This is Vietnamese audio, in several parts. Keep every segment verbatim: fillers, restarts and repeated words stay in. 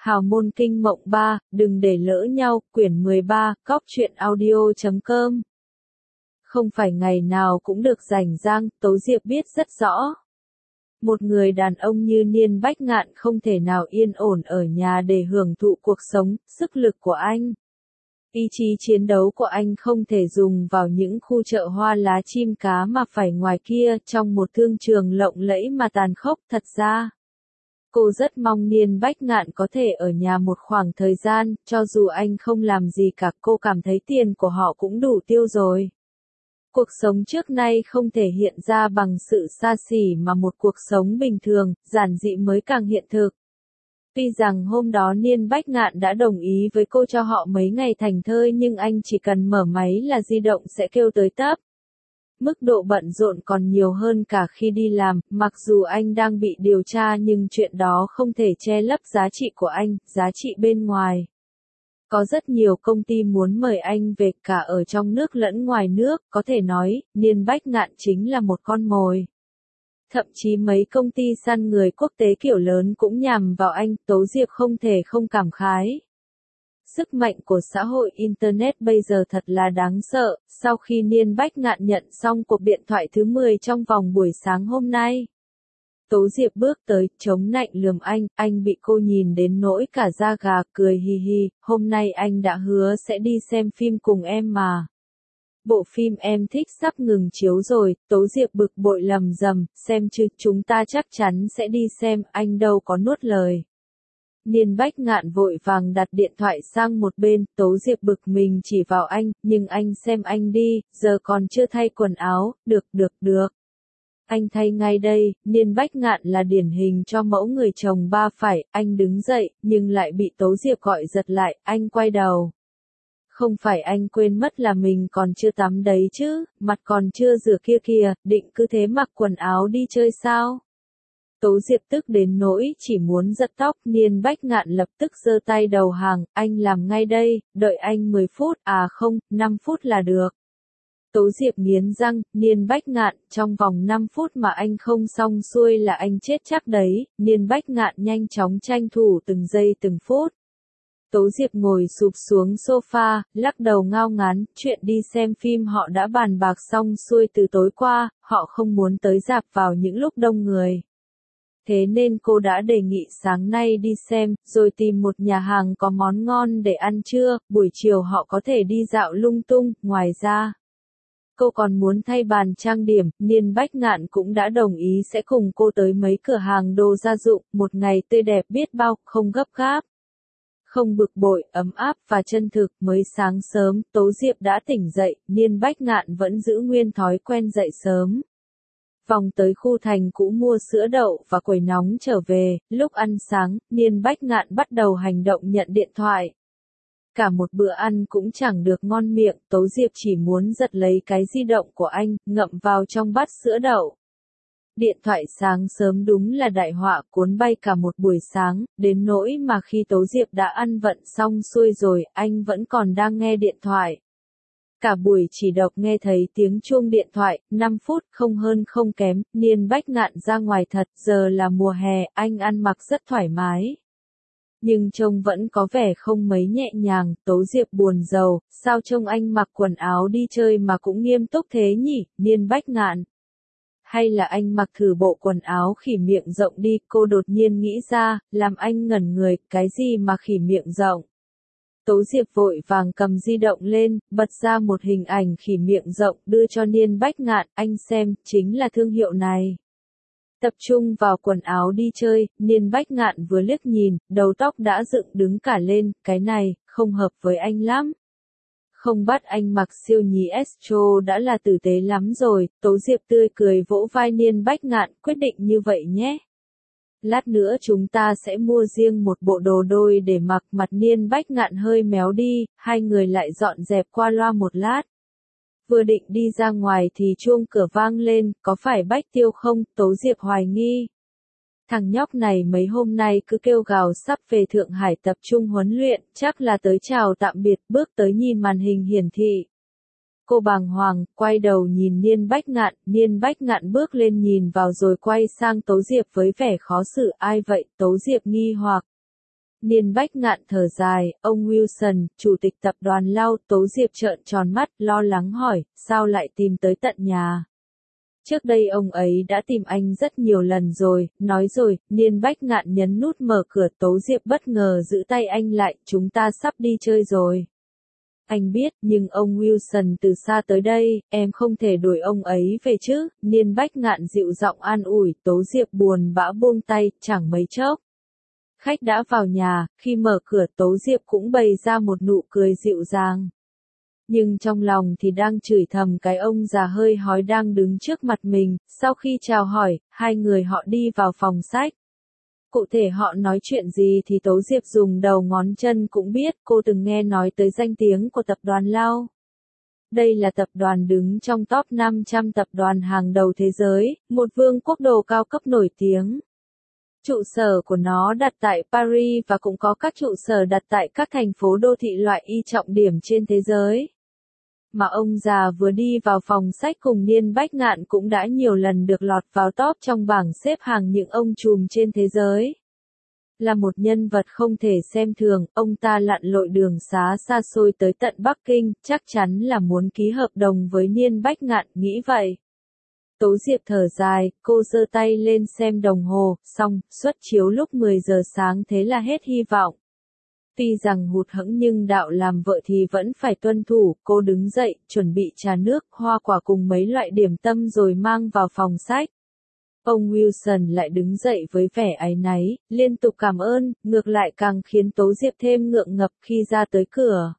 Hào môn kinh mộng ba, đừng để lỡ nhau, quyển mười ba, cóc truyện audio chấm com. Không phải ngày nào cũng được rảnh rang, Tố Diệp biết rất rõ. Một người đàn ông như Niên Bách Ngạn không thể nào yên ổn ở nhà để hưởng thụ cuộc sống, sức lực của anh. Ý chí chiến đấu của anh không thể dùng vào những khu chợ hoa lá chim cá mà phải ngoài kia, trong một thương trường lộng lẫy mà tàn khốc. Thật ra, cô rất mong Niên Bách Ngạn có thể ở nhà một khoảng thời gian, cho dù anh không làm gì cả, cô cảm thấy tiền của họ cũng đủ tiêu rồi. Cuộc sống trước nay không thể hiện ra bằng sự xa xỉ mà một cuộc sống bình thường, giản dị mới càng hiện thực. Tuy rằng hôm đó Niên Bách Ngạn đã đồng ý với cô cho họ mấy ngày thành thơi, nhưng anh chỉ cần mở máy là di động sẽ kêu tới tấp. Mức độ bận rộn còn nhiều hơn cả khi đi làm, mặc dù anh đang bị điều tra nhưng chuyện đó không thể che lấp giá trị của anh, giá trị bên ngoài. Có rất nhiều công ty muốn mời anh về cả ở trong nước lẫn ngoài nước, có thể nói, Niên Bách Ngạn chính là một con mồi. Thậm chí mấy công ty săn người quốc tế kiểu lớn cũng nhằm vào anh, Tố Diệp không thể không cảm khái. Sức mạnh của xã hội Internet bây giờ thật là đáng sợ. Sau khi Niên Bách Ngạn nhận xong cuộc điện thoại thứ mười trong vòng buổi sáng hôm nay, Tố Diệp bước tới, chống nạnh lườm anh, anh bị cô nhìn đến nỗi cả da gà, cười hì hì, hôm nay anh đã hứa sẽ đi xem phim cùng em mà. Bộ phim em thích sắp ngừng chiếu rồi, Tố Diệp bực bội lầm rầm, xem chứ, chúng ta chắc chắn sẽ đi xem, anh đâu có nuốt lời. Niên Bách Ngạn vội vàng đặt điện thoại sang một bên, Tố Diệp bực mình chỉ vào anh, nhưng anh xem anh đi, giờ còn chưa thay quần áo, được được được. Anh thay ngay đây. Niên Bách Ngạn là điển hình cho mẫu người chồng ba phải, anh đứng dậy, nhưng lại bị Tố Diệp gọi giật lại, anh quay đầu. Không phải anh quên mất là mình còn chưa tắm đấy chứ, mặt còn chưa rửa kia kìa, định cứ thế mặc quần áo đi chơi sao? Tố Diệp tức đến nỗi chỉ muốn giật tóc, Niên Bách Ngạn lập tức giơ tay đầu hàng, anh làm ngay đây, đợi anh mười phút, à không, năm phút là được. Tố Diệp nghiến răng, Niên Bách Ngạn, trong vòng năm phút mà anh không xong xuôi là anh chết chắc đấy. Niên Bách Ngạn nhanh chóng tranh thủ từng giây từng phút. Tố Diệp ngồi sụp xuống sofa, lắc đầu ngao ngán, chuyện đi xem phim họ đã bàn bạc xong xuôi từ tối qua, họ không muốn tới rạp vào những lúc đông người. Thế nên cô đã đề nghị sáng nay đi xem, rồi tìm một nhà hàng có món ngon để ăn trưa, buổi chiều họ có thể đi dạo lung tung. Ngoài ra, cô còn muốn thay bàn trang điểm, Niên Bách Ngạn cũng đã đồng ý sẽ cùng cô tới mấy cửa hàng đồ gia dụng, một ngày tươi đẹp biết bao, không gấp gáp, không bực bội, ấm áp và chân thực. Mới sáng sớm, Tố Diệp đã tỉnh dậy, Niên Bách Ngạn vẫn giữ nguyên thói quen dậy sớm. Vòng tới khu thành cũ mua sữa đậu và quẩy nóng trở về, lúc ăn sáng, Niên Bách Ngạn bắt đầu hành động nhận điện thoại. Cả một bữa ăn cũng chẳng được ngon miệng, Tố Diệp chỉ muốn giật lấy cái di động của anh, ngậm vào trong bát sữa đậu. Điện thoại sáng sớm đúng là đại họa, cuốn bay cả một buổi sáng, đến nỗi mà khi Tố Diệp đã ăn vận xong xuôi rồi, anh vẫn còn đang nghe điện thoại. Cả buổi chỉ độc nghe thấy tiếng chuông điện thoại, năm phút, không hơn không kém, Niên Bách Ngạn ra ngoài thật, giờ là mùa hè, anh ăn mặc rất thoải mái. Nhưng trông vẫn có vẻ không mấy nhẹ nhàng, Tố Diệp buồn rầu, sao trông anh mặc quần áo đi chơi mà cũng nghiêm túc thế nhỉ, Niên Bách Ngạn. Hay là anh mặc thử bộ quần áo khỉ miệng rộng đi, cô đột nhiên nghĩ ra, làm anh ngẩn người, cái gì mà khỉ miệng rộng. Tố Diệp vội vàng cầm di động lên, bật ra một hình ảnh khỉ miệng rộng, đưa cho Niên Bách Ngạn, anh xem, chính là thương hiệu này. Tập trung vào quần áo đi chơi, Niên Bách Ngạn vừa liếc nhìn, đầu tóc đã dựng đứng cả lên, cái này, không hợp với anh lắm. Không bắt anh mặc siêu nhí Astro đã là tử tế lắm rồi. Tố Diệp tươi cười vỗ vai Niên Bách Ngạn, quyết định như vậy nhé. Lát nữa chúng ta sẽ mua riêng một bộ đồ đôi để mặc. Mặt Niên Bách Ngạn hơi méo đi, hai người lại dọn dẹp qua loa một lát. Vừa định đi ra ngoài thì chuông cửa vang lên, có phải Bách Tiêu không? Tố Diệp hoài nghi. Thằng nhóc này mấy hôm nay cứ kêu gào sắp về Thượng Hải tập trung huấn luyện, chắc là tới chào tạm biệt, bước tới nhìn màn hình hiển thị. Cô bàng hoàng, quay đầu nhìn Niên Bách Ngạn, Niên Bách Ngạn bước lên nhìn vào rồi quay sang Tố Diệp với vẻ khó xử, ai vậy? Tố Diệp nghi hoặc. Niên Bách Ngạn thở dài, ông Wilson, chủ tịch tập đoàn Lau. Tố Diệp trợn tròn mắt, lo lắng hỏi, sao lại tìm tới tận nhà? Trước đây ông ấy đã tìm anh rất nhiều lần rồi, nói rồi. Niên Bách Ngạn nhấn nút mở cửa. Tố Diệp bất ngờ giữ tay anh lại, chúng ta sắp đi chơi rồi. Anh biết, nhưng ông Wilson từ xa tới đây, em không thể đuổi ông ấy về chứ. Niên Bách Ngạn dịu giọng an ủi. Tố Diệp buồn bã buông tay, chẳng mấy chốc. Khách đã vào nhà, khi mở cửa Tố Diệp cũng bày ra một nụ cười dịu dàng. Nhưng trong lòng thì đang chửi thầm cái ông già hơi hói đang đứng trước mặt mình. Sau khi chào hỏi, hai người họ đi vào phòng sách. Cụ thể họ nói chuyện gì thì Tố Diệp dùng đầu ngón chân cũng biết, cô từng nghe nói tới danh tiếng của tập đoàn Lau. Đây là tập đoàn đứng trong top năm trăm tập đoàn hàng đầu thế giới, một vương quốc đồ cao cấp nổi tiếng. Trụ sở của nó đặt tại Paris và cũng có các trụ sở đặt tại các thành phố đô thị loại Y trọng điểm trên thế giới. Mà ông già vừa đi vào phòng sách cùng Niên Bách Ngạn cũng đã nhiều lần được lọt vào top trong bảng xếp hàng những ông trùm trên thế giới. Là một nhân vật không thể xem thường, ông ta lặn lội đường xá xa xôi tới tận Bắc Kinh, chắc chắn là muốn ký hợp đồng với Niên Bách Ngạn, nghĩ vậy. Tố Diệp thở dài, cô giơ tay lên xem đồng hồ, xong, suất chiếu lúc mười giờ sáng thế là hết hy vọng. Tuy rằng hụt hẫng nhưng đạo làm vợ thì vẫn phải tuân thủ, cô đứng dậy, chuẩn bị trà nước, hoa quả cùng mấy loại điểm tâm rồi mang vào phòng sách. Ông Wilson lại đứng dậy với vẻ áy náy, liên tục cảm ơn, ngược lại càng khiến Tố Diệp thêm ngượng ngập khi ra tới cửa.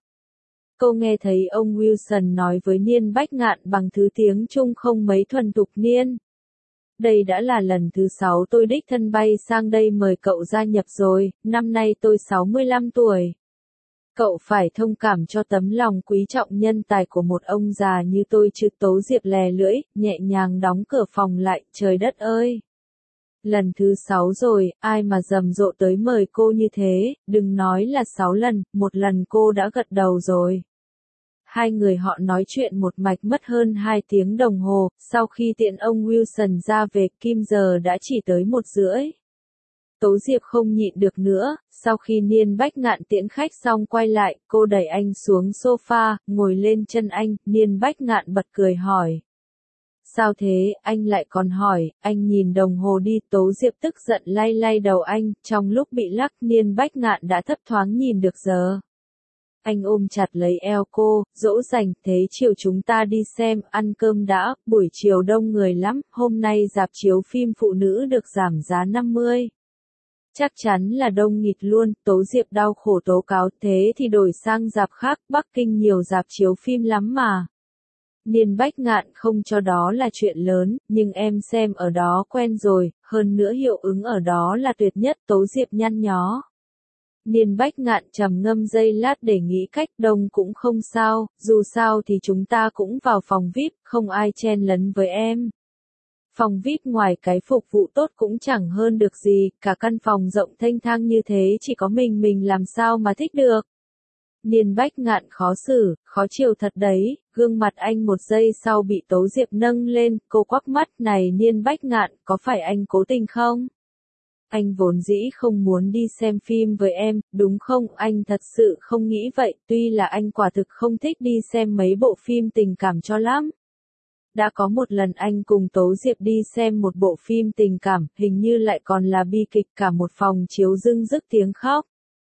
Cô nghe thấy ông Wilson nói với Niên Bách Ngạn bằng thứ tiếng Trung không mấy thuần thục. Niên, đây đã là lần thứ sáu tôi đích thân bay sang đây mời cậu gia nhập rồi, năm nay tôi sáu mươi lăm tuổi. Cậu phải thông cảm cho tấm lòng quý trọng nhân tài của một ông già như tôi chứ. Tố Diệp lè lưỡi, nhẹ nhàng đóng cửa phòng lại, trời đất ơi. Lần thứ sáu rồi, ai mà rầm rộ tới mời cô như thế, đừng nói là sáu lần, một lần cô đã gật đầu rồi. Hai người họ nói chuyện một mạch mất hơn hai tiếng đồng hồ, sau khi tiện ông Wilson ra về, kim giờ đã chỉ tới một rưỡi. Tố Diệp không nhịn được nữa, sau khi Niên Bách Ngạn tiễn khách xong quay lại, cô đẩy anh xuống sofa, ngồi lên chân anh. Niên Bách Ngạn bật cười hỏi. Sao thế, anh lại còn hỏi, anh nhìn đồng hồ đi. Tố Diệp tức giận lay lay đầu anh, trong lúc bị lắc Niên Bách Ngạn đã thấp thoáng nhìn được giờ. Anh ôm chặt lấy eo cô, dỗ dành, thế chiều chúng ta đi xem, ăn cơm đã, buổi chiều đông người lắm, hôm nay rạp chiếu phim phụ nữ được giảm giá năm mươi. Chắc chắn là đông nghịt luôn. Tố Diệp đau khổ tố cáo, thế thì đổi sang rạp khác, Bắc Kinh nhiều rạp chiếu phim lắm mà. Niên Bách Ngạn không cho đó là chuyện lớn, nhưng em xem ở đó quen rồi, hơn nữa hiệu ứng ở đó là tuyệt nhất. Tố Diệp nhăn nhó. Niên Bách Ngạn trầm ngâm giây lát để nghĩ cách. Đông cũng không sao, dù sao thì chúng ta cũng vào phòng vi ai pi, không ai chen lấn với em. Phòng vi ai pi ngoài cái phục vụ tốt cũng chẳng hơn được gì, cả căn phòng rộng thênh thang như thế chỉ có mình mình làm sao mà thích được. Niên Bách Ngạn khó xử, khó chịu thật đấy, gương mặt anh một giây sau bị Tố Diệp nâng lên, cô quắc mắt, này Niên Bách Ngạn, có phải anh cố tình không? Anh vốn dĩ không muốn đi xem phim với em, đúng không? Anh thật sự không nghĩ vậy, tuy là anh quả thực không thích đi xem mấy bộ phim tình cảm cho lắm. Đã có một lần anh cùng Tố Diệp đi xem một bộ phim tình cảm, hình như lại còn là bi kịch, cả một phòng chiếu rưng rức tiếng khóc.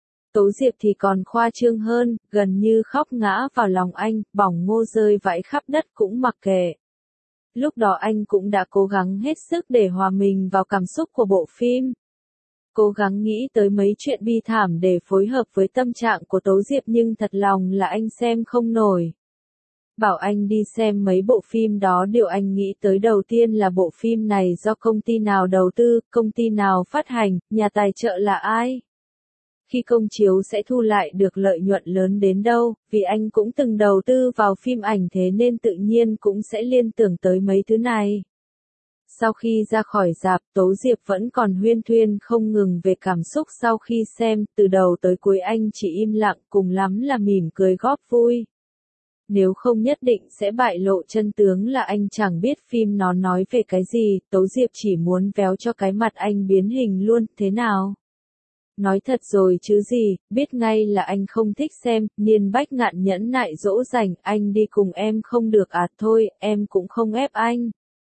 Tố Diệp thì còn khoa trương hơn, gần như khóc ngã vào lòng anh, bỏng ngô rơi vãi khắp đất cũng mặc kệ. Lúc đó anh cũng đã cố gắng hết sức để hòa mình vào cảm xúc của bộ phim. Cố gắng nghĩ tới mấy chuyện bi thảm để phối hợp với tâm trạng của Tố Diệp nhưng thật lòng là anh xem không nổi. Bảo anh đi xem mấy bộ phim đó, điều anh nghĩ tới đầu tiên là bộ phim này do công ty nào đầu tư, công ty nào phát hành, nhà tài trợ là ai. Khi công chiếu sẽ thu lại được lợi nhuận lớn đến đâu, vì anh cũng từng đầu tư vào phim ảnh thế nên tự nhiên cũng sẽ liên tưởng tới mấy thứ này. Sau khi ra khỏi rạp, Tố Diệp vẫn còn huyên thuyên không ngừng về cảm xúc sau khi xem, từ đầu tới cuối anh chỉ im lặng, cùng lắm là mỉm cười góp vui. Nếu không nhất định sẽ bại lộ chân tướng là anh chẳng biết phim nó nói về cái gì, Tố Diệp chỉ muốn véo cho cái mặt anh biến hình luôn, thế nào? Nói thật rồi chứ gì, biết ngay là anh không thích xem, Niên Bách Ngạn nhẫn nại dỗ dành, anh đi cùng em không được à, thôi, em cũng không ép anh.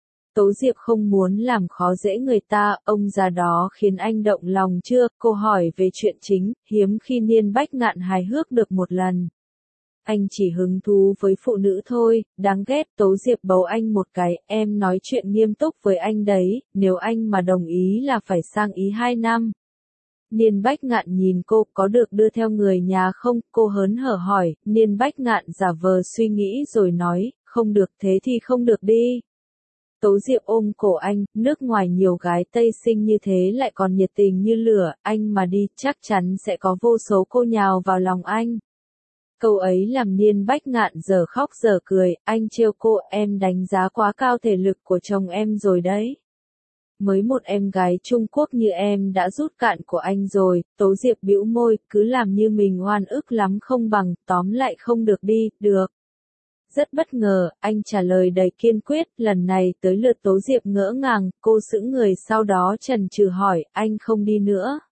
Tố Diệp không muốn làm khó dễ người ta, ông già đó khiến anh động lòng chưa, cô hỏi về chuyện chính, hiếm khi Niên Bách Ngạn hài hước được một lần. Anh chỉ hứng thú với phụ nữ thôi, đáng ghét. Tố Diệp bấu anh một cái, em nói chuyện nghiêm túc với anh đấy, nếu anh mà đồng ý là phải sang Ý hai năm. Niên Bách Ngạn nhìn cô, có được đưa theo người nhà không, cô hớn hở hỏi, Niên Bách Ngạn giả vờ suy nghĩ rồi nói, không được thế thì không được đi. Tố Diệp ôm cổ anh, nước ngoài nhiều gái Tây xinh như thế lại còn nhiệt tình như lửa, anh mà đi chắc chắn sẽ có vô số cô nhào vào lòng anh. Câu ấy làm Niên Bách Ngạn giờ khóc giờ cười, anh trêu cô, em đánh giá quá cao thể lực của chồng em rồi đấy. Mới một em gái Trung Quốc như em đã rút cạn của anh rồi. Tố Diệp bĩu môi, cứ làm như mình oan ức lắm không bằng, tóm lại không được đi, được. Rất bất ngờ, anh trả lời đầy kiên quyết, lần này tới lượt Tố Diệp ngỡ ngàng, cô sững người sau đó chần chừ hỏi, anh không đi nữa.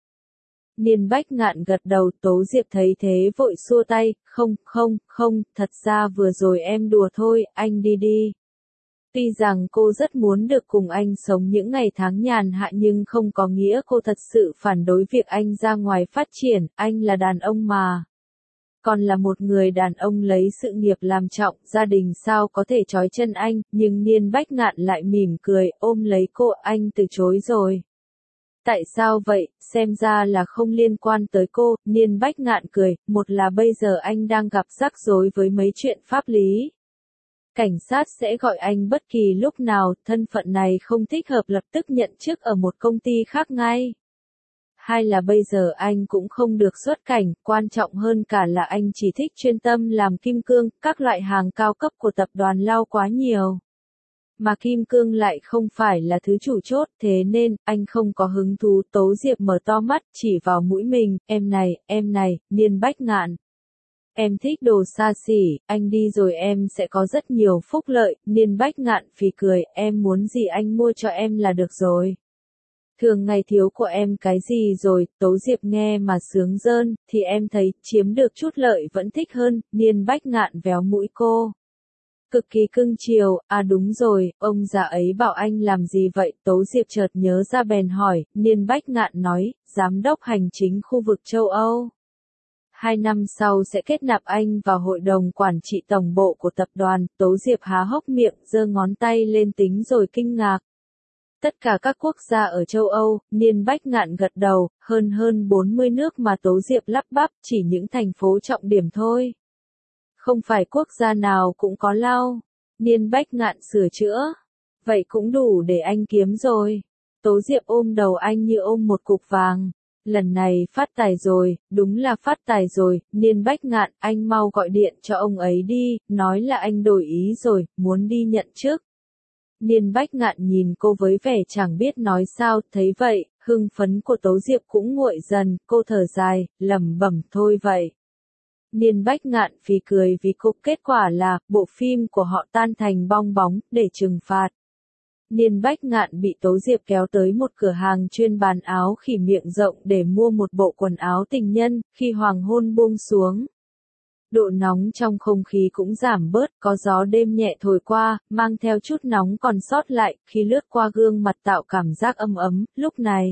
Niên Bách Ngạn gật đầu, Tố Diệp thấy thế vội xua tay, không, không, không, thật ra vừa rồi em đùa thôi, anh đi đi. Tuy rằng cô rất muốn được cùng anh sống những ngày tháng nhàn hạ nhưng không có nghĩa cô thật sự phản đối việc anh ra ngoài phát triển, anh là đàn ông mà. Còn là một người đàn ông lấy sự nghiệp làm trọng, gia đình sao có thể trói chân anh, nhưng Niên Bách Ngạn lại mỉm cười, ôm lấy cô, anh từ chối rồi. Tại sao vậy, xem ra là không liên quan tới cô, Niên Bách Ngạn cười, một là bây giờ anh đang gặp rắc rối với mấy chuyện pháp lý. Cảnh sát sẽ gọi anh bất kỳ lúc nào, thân phận này không thích hợp lập tức nhận chức ở một công ty khác ngay. Hai là bây giờ anh cũng không được xuất cảnh, quan trọng hơn cả là anh chỉ thích chuyên tâm làm kim cương, các loại hàng cao cấp của tập đoàn Lau quá nhiều. Mà kim cương lại không phải là thứ chủ chốt, thế nên, anh không có hứng thú. Tố Diệp mở to mắt, chỉ vào mũi mình, em này, em này, Niên Bách Ngạn. Em thích đồ xa xỉ, anh đi rồi em sẽ có rất nhiều phúc lợi, Niên Bách Ngạn phì cười, em muốn gì anh mua cho em là được rồi. Thường ngày thiếu của em cái gì rồi, Tố Diệp nghe mà sướng rơn, thì em thấy, chiếm được chút lợi vẫn thích hơn, Niên Bách Ngạn véo mũi cô. Cực kỳ cưng chiều, à đúng rồi, ông già ấy bảo anh làm gì vậy, Tố Diệp chợt nhớ ra bèn hỏi, Niên Bách Ngạn nói, giám đốc hành chính khu vực châu Âu. Hai năm sau sẽ kết nạp anh vào hội đồng quản trị tổng bộ của tập đoàn, Tố Diệp há hốc miệng, giơ ngón tay lên tính rồi kinh ngạc. Tất cả các quốc gia ở châu Âu, Niên Bách Ngạn gật đầu, hơn hơn bốn mươi nước mà Tố Diệp lắp bắp, chỉ những thành phố trọng điểm thôi. Không phải quốc gia nào cũng có Lau. Niên Bách Ngạn sửa chữa. Vậy cũng đủ để anh kiếm rồi. Tố Diệp ôm đầu anh như ôm một cục vàng. Lần này phát tài rồi, đúng là phát tài rồi, Niên Bách Ngạn, anh mau gọi điện cho ông ấy đi, nói là anh đổi ý rồi, muốn đi nhận chức. Niên Bách Ngạn nhìn cô với vẻ chẳng biết nói sao, thấy vậy, hưng phấn của Tố Diệp cũng nguội dần, cô thở dài, lẩm bẩm thôi vậy. Niên Bách Ngạn phì cười vì cô, kết quả là, bộ phim của họ tan thành bong bóng, để trừng phạt. Niên Bách Ngạn bị Tố Diệp kéo tới một cửa hàng chuyên bán áo khỉ miệng rộng để mua một bộ quần áo tình nhân, khi hoàng hôn buông xuống. Độ nóng trong không khí cũng giảm bớt, có gió đêm nhẹ thổi qua, mang theo chút nóng còn sót lại, khi lướt qua gương mặt tạo cảm giác ấm ấm, lúc này.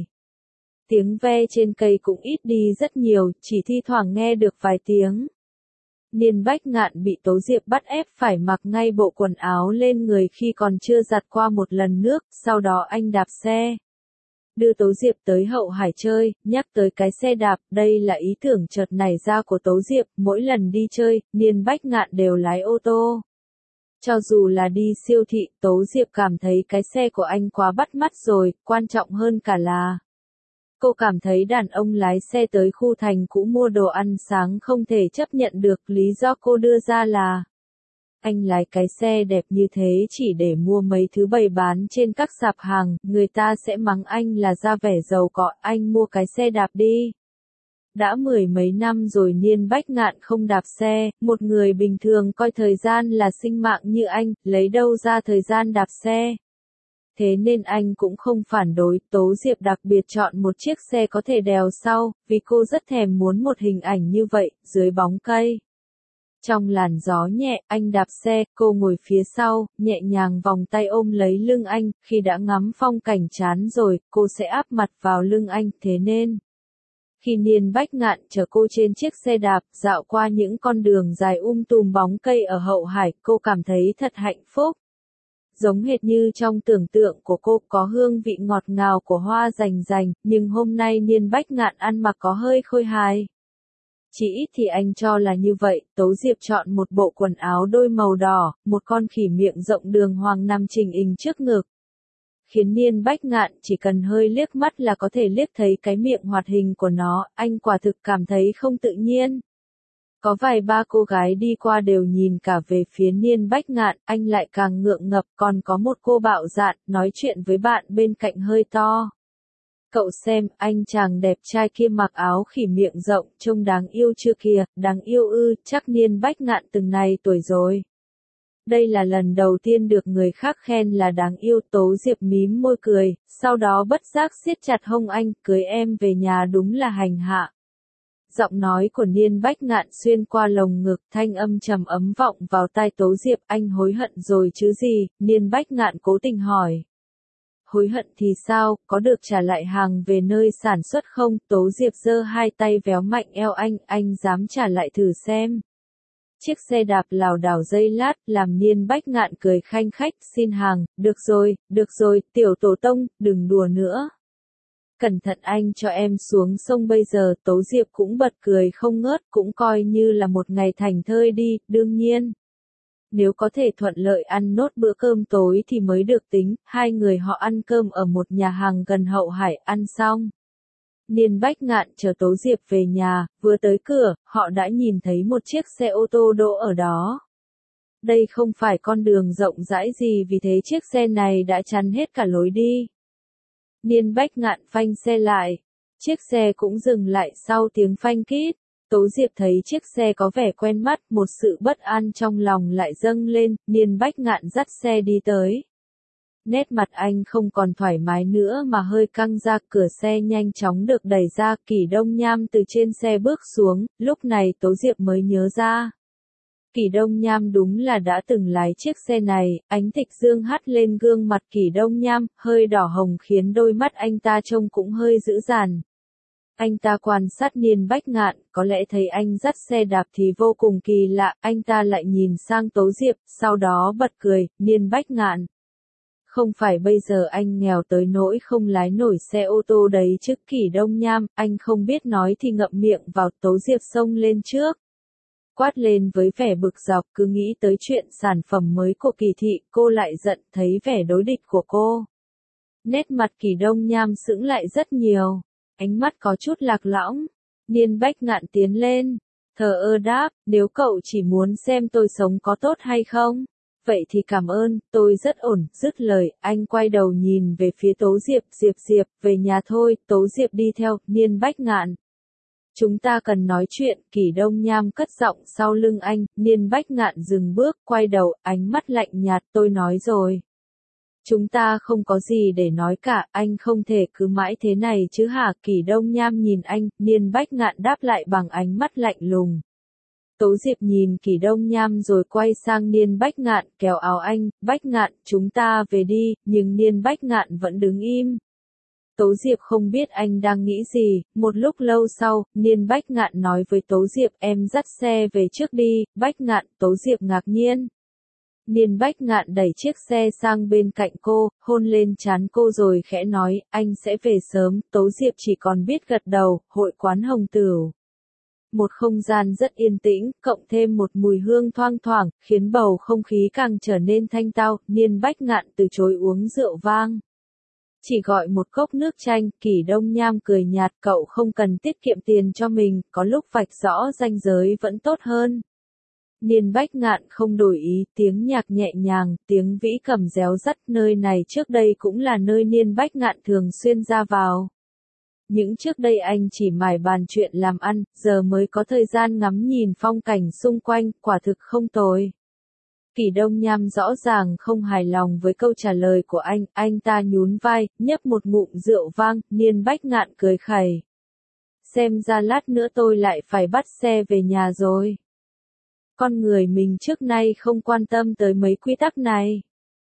Tiếng ve trên cây cũng ít đi rất nhiều, chỉ thi thoảng nghe được vài tiếng. Niên Bách Ngạn bị Tố Diệp bắt ép phải mặc ngay bộ quần áo lên người khi còn chưa giặt qua một lần nước, sau đó anh đạp xe. Đưa Tố Diệp tới Hậu Hải chơi, nhắc tới cái xe đạp, đây là ý tưởng chợt nảy ra của Tố Diệp, mỗi lần đi chơi, Niên Bách Ngạn đều lái ô tô. Cho dù là đi siêu thị, Tố Diệp cảm thấy cái xe của anh quá bắt mắt rồi, quan trọng hơn cả là cô cảm thấy đàn ông lái xe tới khu thành cũ mua đồ ăn sáng không thể chấp nhận được, lý do cô đưa ra là anh lái cái xe đẹp như thế chỉ để mua mấy thứ bày bán trên các sạp hàng, người ta sẽ mắng anh là ra vẻ giàu có, anh mua cái xe đạp đi. Đã mười mấy năm rồi Niên Bách Ngạn không đạp xe, một người bình thường coi thời gian là sinh mạng như anh, lấy đâu ra thời gian đạp xe. thế nên anh cũng không phản đối. Tố Diệp đặc biệt chọn một chiếc xe có thể đèo sau, vì cô rất thèm muốn một hình ảnh như vậy, dưới bóng cây. Trong làn gió nhẹ, anh đạp xe, cô ngồi phía sau, nhẹ nhàng vòng tay ôm lấy lưng anh, khi đã ngắm phong cảnh chán rồi, cô sẽ áp mặt vào lưng anh, thế nên. Khi Niên Bách Ngạn chở cô trên chiếc xe đạp, dạo qua những con đường dài um tùm bóng cây ở hậu hải, cô cảm thấy thật hạnh phúc. Giống hệt như trong tưởng tượng của cô, có hương vị ngọt ngào của hoa rành rành, nhưng hôm nay Niên Bách Ngạn ăn mặc có hơi khôi hài. Chỉ ít thì anh cho là như vậy. Tố Diệp chọn một bộ quần áo đôi màu đỏ, một con khỉ miệng rộng đường hoàng nằm chỉnh hình trước ngực. Khiến Niên Bách Ngạn chỉ cần hơi liếc mắt là có thể liếc thấy cái miệng hoạt hình của nó, anh quả thực cảm thấy không tự nhiên. Có vài ba cô gái đi qua đều nhìn cả về phía Niên Bách Ngạn, anh lại càng ngượng ngập, còn có một cô bạo dạn, nói chuyện với bạn bên cạnh hơi to. Cậu xem, anh chàng đẹp trai kia mặc áo khỉ miệng rộng, trông đáng yêu chưa kìa, đáng yêu ư, chắc Niên Bách Ngạn từng này tuổi rồi. Đây là lần đầu tiên được người khác khen là đáng yêu. Tố Diệp mím môi cười, sau đó bất giác siết chặt hông anh, cưới em về nhà đúng là hành hạ. Giọng nói của Niên Bách Ngạn xuyên qua lồng ngực, thanh âm trầm ấm vọng vào tai Tố Diệp, anh hối hận rồi chứ gì, Niên Bách Ngạn cố tình hỏi. Hối hận thì sao, có được trả lại hàng về nơi sản xuất không? Tố Diệp giơ hai tay véo mạnh eo anh, anh dám trả lại thử xem. Chiếc xe đạp lảo đảo giây lát, làm Niên Bách Ngạn cười khanh khách, xin hàng, được rồi, được rồi, tiểu tổ tông, đừng đùa nữa. Cẩn thận anh cho em xuống sông bây giờ. Tố Diệp cũng bật cười không ngớt, cũng coi như là một ngày thành thơi đi, đương nhiên. Nếu có thể thuận lợi ăn nốt bữa cơm tối thì mới được tính. Hai người họ ăn cơm ở một nhà hàng gần hậu hải, ăn xong. Niên Bách Ngạn chở Tố Diệp về nhà, vừa tới cửa, họ đã nhìn thấy một chiếc xe ô tô đỗ ở đó. Đây không phải con đường rộng rãi gì, vì thế chiếc xe này đã chắn hết cả lối đi. Niên Bách Ngạn phanh xe lại. Chiếc xe cũng dừng lại sau tiếng phanh kít. Tố Diệp thấy chiếc xe có vẻ quen mắt, một sự bất an trong lòng lại dâng lên. Niên Bách Ngạn dắt xe đi tới. Nét mặt anh không còn thoải mái nữa mà hơi căng ra, cửa xe nhanh chóng được đẩy ra, Kỷ Đông Nham từ trên xe bước xuống, lúc này Tố Diệp mới nhớ ra. Kỷ Đông Nham đúng là đã từng lái chiếc xe này, ánh tịch dương hắt lên gương mặt Kỷ Đông Nham, hơi đỏ hồng khiến đôi mắt anh ta trông cũng hơi dữ dằn. Anh ta quan sát Niên Bách Ngạn, có lẽ thấy anh dắt xe đạp thì vô cùng kỳ lạ, anh ta lại nhìn sang Tố Diệp, sau đó bật cười, Niên Bách Ngạn. Không phải bây giờ anh nghèo tới nỗi không lái nổi xe ô tô đấy chứ. Kỷ Đông Nham, anh không biết nói thì ngậm miệng vào. Tố Diệp xông lên trước. Quát lên với vẻ bực dọc, cứ nghĩ tới chuyện sản phẩm mới của Kỳ thị, cô lại giận, thấy vẻ đối địch của cô. Nét mặt Kỷ Đông Nham sững lại rất nhiều, ánh mắt có chút lạc lõng. Niên Bách Ngạn tiến lên, thờ ơ đáp, nếu cậu chỉ muốn xem tôi sống có tốt hay không, vậy thì cảm ơn, tôi rất ổn. Dứt lời, anh quay đầu nhìn về phía Tố Diệp, Diệp Diệp, về nhà thôi. Tố Diệp đi theo, Niên Bách Ngạn. Chúng ta cần nói chuyện. Kỷ Đông Nham cất giọng sau lưng anh. Niên Bách Ngạn dừng bước, quay đầu, ánh mắt lạnh nhạt, tôi nói rồi. Chúng ta không có gì để nói cả, anh không thể cứ mãi thế này chứ hả? Kỷ Đông Nham nhìn anh, Niên Bách Ngạn đáp lại bằng ánh mắt lạnh lùng. Tố Diệp nhìn Kỷ Đông Nham rồi quay sang Niên Bách Ngạn, kéo áo anh, Bách Ngạn, chúng ta về đi, nhưng Niên Bách Ngạn vẫn đứng im. Tố Diệp không biết anh đang nghĩ gì, một lúc lâu sau, Niên Bách Ngạn nói với Tố Diệp, em dắt xe về trước đi. Bách Ngạn. Tố Diệp ngạc nhiên. Niên Bách Ngạn đẩy chiếc xe sang bên cạnh cô, hôn lên trán cô rồi khẽ nói, anh sẽ về sớm. Tố Diệp chỉ còn biết gật đầu. Hội quán Hồng Tửu. Một không gian rất yên tĩnh, cộng thêm một mùi hương thoang thoảng, khiến bầu không khí càng trở nên thanh tao. Niên Bách Ngạn từ chối uống rượu vang. Chỉ gọi một cốc nước chanh. Kỷ Đông Nham cười nhạt, cậu không cần tiết kiệm tiền cho mình, có lúc vạch rõ ranh giới vẫn tốt hơn. Niên Bách Ngạn không đổi ý, tiếng nhạc nhẹ nhàng, tiếng vĩ cầm réo rắt. Nơi này trước đây cũng là nơi Niên Bách Ngạn thường xuyên ra vào. Những trước đây anh chỉ mải bàn chuyện làm ăn, giờ mới có thời gian ngắm nhìn phong cảnh xung quanh, quả thực không tồi. Kỷ Đông Nham rõ ràng không hài lòng với câu trả lời của anh, anh ta nhún vai, nhấp một ngụm rượu vang, Niên Bách Ngạn cười khẩy. Xem ra lát nữa tôi lại phải bắt xe về nhà rồi. Con người mình trước nay không quan tâm tới mấy quy tắc này.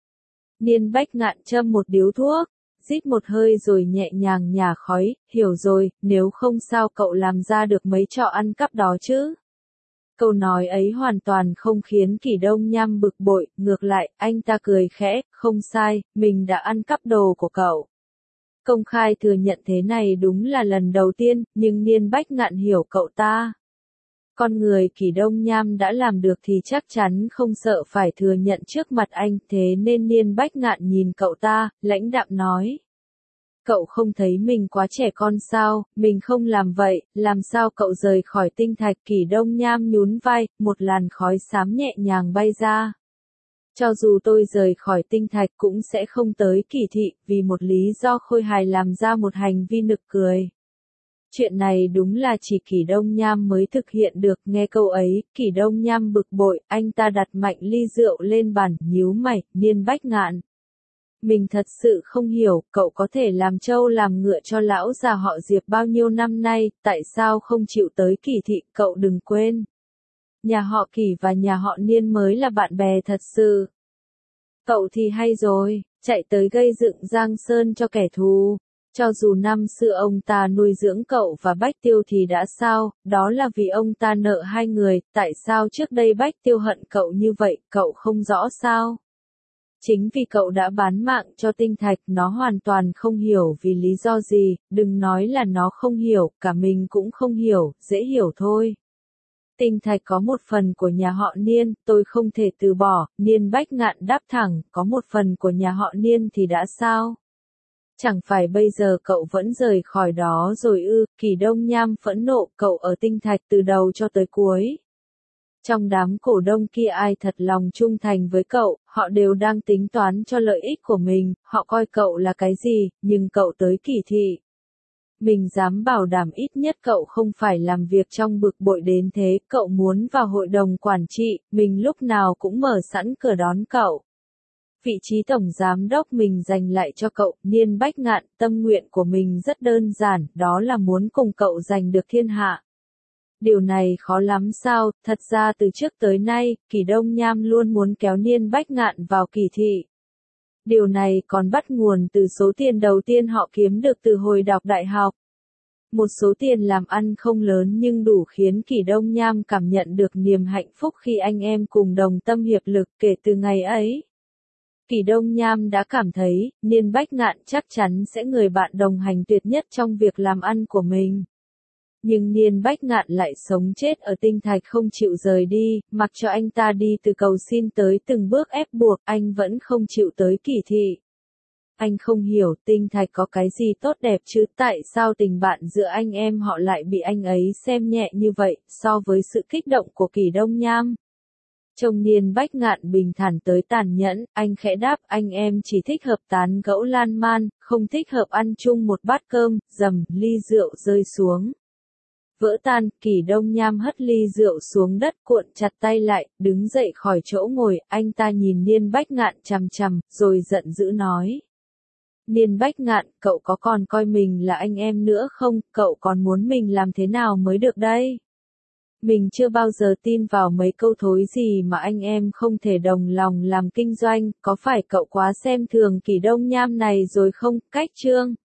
Niên Bách Ngạn châm một điếu thuốc, rít một hơi rồi nhẹ nhàng nhả khói, hiểu rồi, nếu không sao cậu làm ra được mấy trò ăn cắp đó chứ. Câu nói ấy hoàn toàn không khiến Kỷ Đông Nham bực bội, ngược lại, anh ta cười khẽ, không sai, mình đã ăn cắp đồ của cậu. Công khai thừa nhận thế này đúng là lần đầu tiên, nhưng Niên Bách Ngạn hiểu cậu ta. Con người Kỷ Đông Nham đã làm được thì chắc chắn không sợ phải thừa nhận trước mặt anh, thế nên Niên Bách Ngạn nhìn cậu ta, lãnh đạm nói. Cậu không thấy mình quá trẻ con sao, mình không làm vậy, làm sao cậu rời khỏi tinh thạch? Kỷ Đông Nham nhún vai, một làn khói xám nhẹ nhàng bay ra. Cho dù tôi rời khỏi tinh thạch cũng sẽ không tới Kỷ thị, vì một lý do khôi hài làm ra một hành vi nực cười. Chuyện này đúng là chỉ Kỷ Đông Nham mới thực hiện được, nghe câu ấy, Kỷ Đông Nham bực bội, anh ta đặt mạnh ly rượu lên bàn, nhíu mày, Niên Bách Ngạn. Mình thật sự không hiểu, cậu có thể làm trâu làm ngựa cho lão già họ Diệp bao nhiêu năm nay, tại sao không chịu tới Kỷ thị, cậu đừng quên. Nhà họ Kỷ và nhà họ Niên mới là bạn bè thật sự. Cậu thì hay rồi, chạy tới gây dựng Giang Sơn cho kẻ thù. Cho dù năm xưa ông ta nuôi dưỡng cậu và Bách Tiêu thì đã sao, đó là vì ông ta nợ hai người, tại sao trước đây Bách Tiêu hận cậu như vậy, cậu không rõ sao? Chính vì cậu đã bán mạng cho tinh thạch, nó hoàn toàn không hiểu vì lý do gì, đừng nói là nó không hiểu, cả mình cũng không hiểu, dễ hiểu thôi. Tinh thạch có một phần của nhà họ Niên, tôi không thể từ bỏ, Niên Bách Ngạn đáp thẳng, có một phần của nhà họ Niên thì đã sao? Chẳng phải bây giờ cậu vẫn rời khỏi đó rồi ư? Kỷ Đông Nham phẫn nộ, cậu ở tinh thạch từ đầu cho tới cuối. Trong đám cổ đông kia ai thật lòng trung thành với cậu, họ đều đang tính toán cho lợi ích của mình, họ coi cậu là cái gì, nhưng cậu tới Kỷ thị. Mình dám bảo đảm ít nhất cậu không phải làm việc trong bực bội đến thế, cậu muốn vào hội đồng quản trị, mình lúc nào cũng mở sẵn cửa đón cậu. Vị trí tổng giám đốc mình dành lại cho cậu, Niên Bách Ngạn, tâm nguyện của mình rất đơn giản, đó là muốn cùng cậu giành được thiên hạ. Điều này khó lắm sao, thật ra từ trước tới nay, Kỷ Đông Nham luôn muốn kéo Niên Bách Ngạn vào Kỷ thị. Điều này còn bắt nguồn từ số tiền đầu tiên họ kiếm được từ hồi đọc đại học. Một số tiền làm ăn không lớn nhưng đủ khiến Kỷ Đông Nham cảm nhận được niềm hạnh phúc khi anh em cùng đồng tâm hiệp lực. Kể từ ngày ấy, Kỷ Đông Nham đã cảm thấy, Niên Bách Ngạn chắc chắn sẽ người bạn đồng hành tuyệt nhất trong việc làm ăn của mình. Nhưng Niên Bách Ngạn lại sống chết ở tinh thạch không chịu rời đi, mặc cho anh ta đi từ cầu xin tới từng bước ép buộc, anh vẫn không chịu tới Kỷ thị. Anh không hiểu tinh thạch có cái gì tốt đẹp chứ, tại sao tình bạn giữa anh em họ lại bị anh ấy xem nhẹ như vậy, so với sự kích động của Kỷ Đông Nham. Trông Niên Bách Ngạn bình thản tới tàn nhẫn, anh khẽ đáp, anh em chỉ thích hợp tán gẫu lan man, không thích hợp ăn chung một bát cơm, dầm, ly rượu rơi xuống. Vỡ tan, Kỷ Đông Nham hất ly rượu xuống đất, cuộn chặt tay lại, đứng dậy khỏi chỗ ngồi, anh ta nhìn Niên Bách Ngạn chằm chằm, rồi giận dữ nói. Niên Bách Ngạn, cậu có còn coi mình là anh em nữa không, cậu còn muốn mình làm thế nào mới được đây? Mình chưa bao giờ tin vào mấy câu thối gì mà anh em không thể đồng lòng làm kinh doanh, có phải cậu quá xem thường Kỷ Đông Nham này rồi không? Cách chương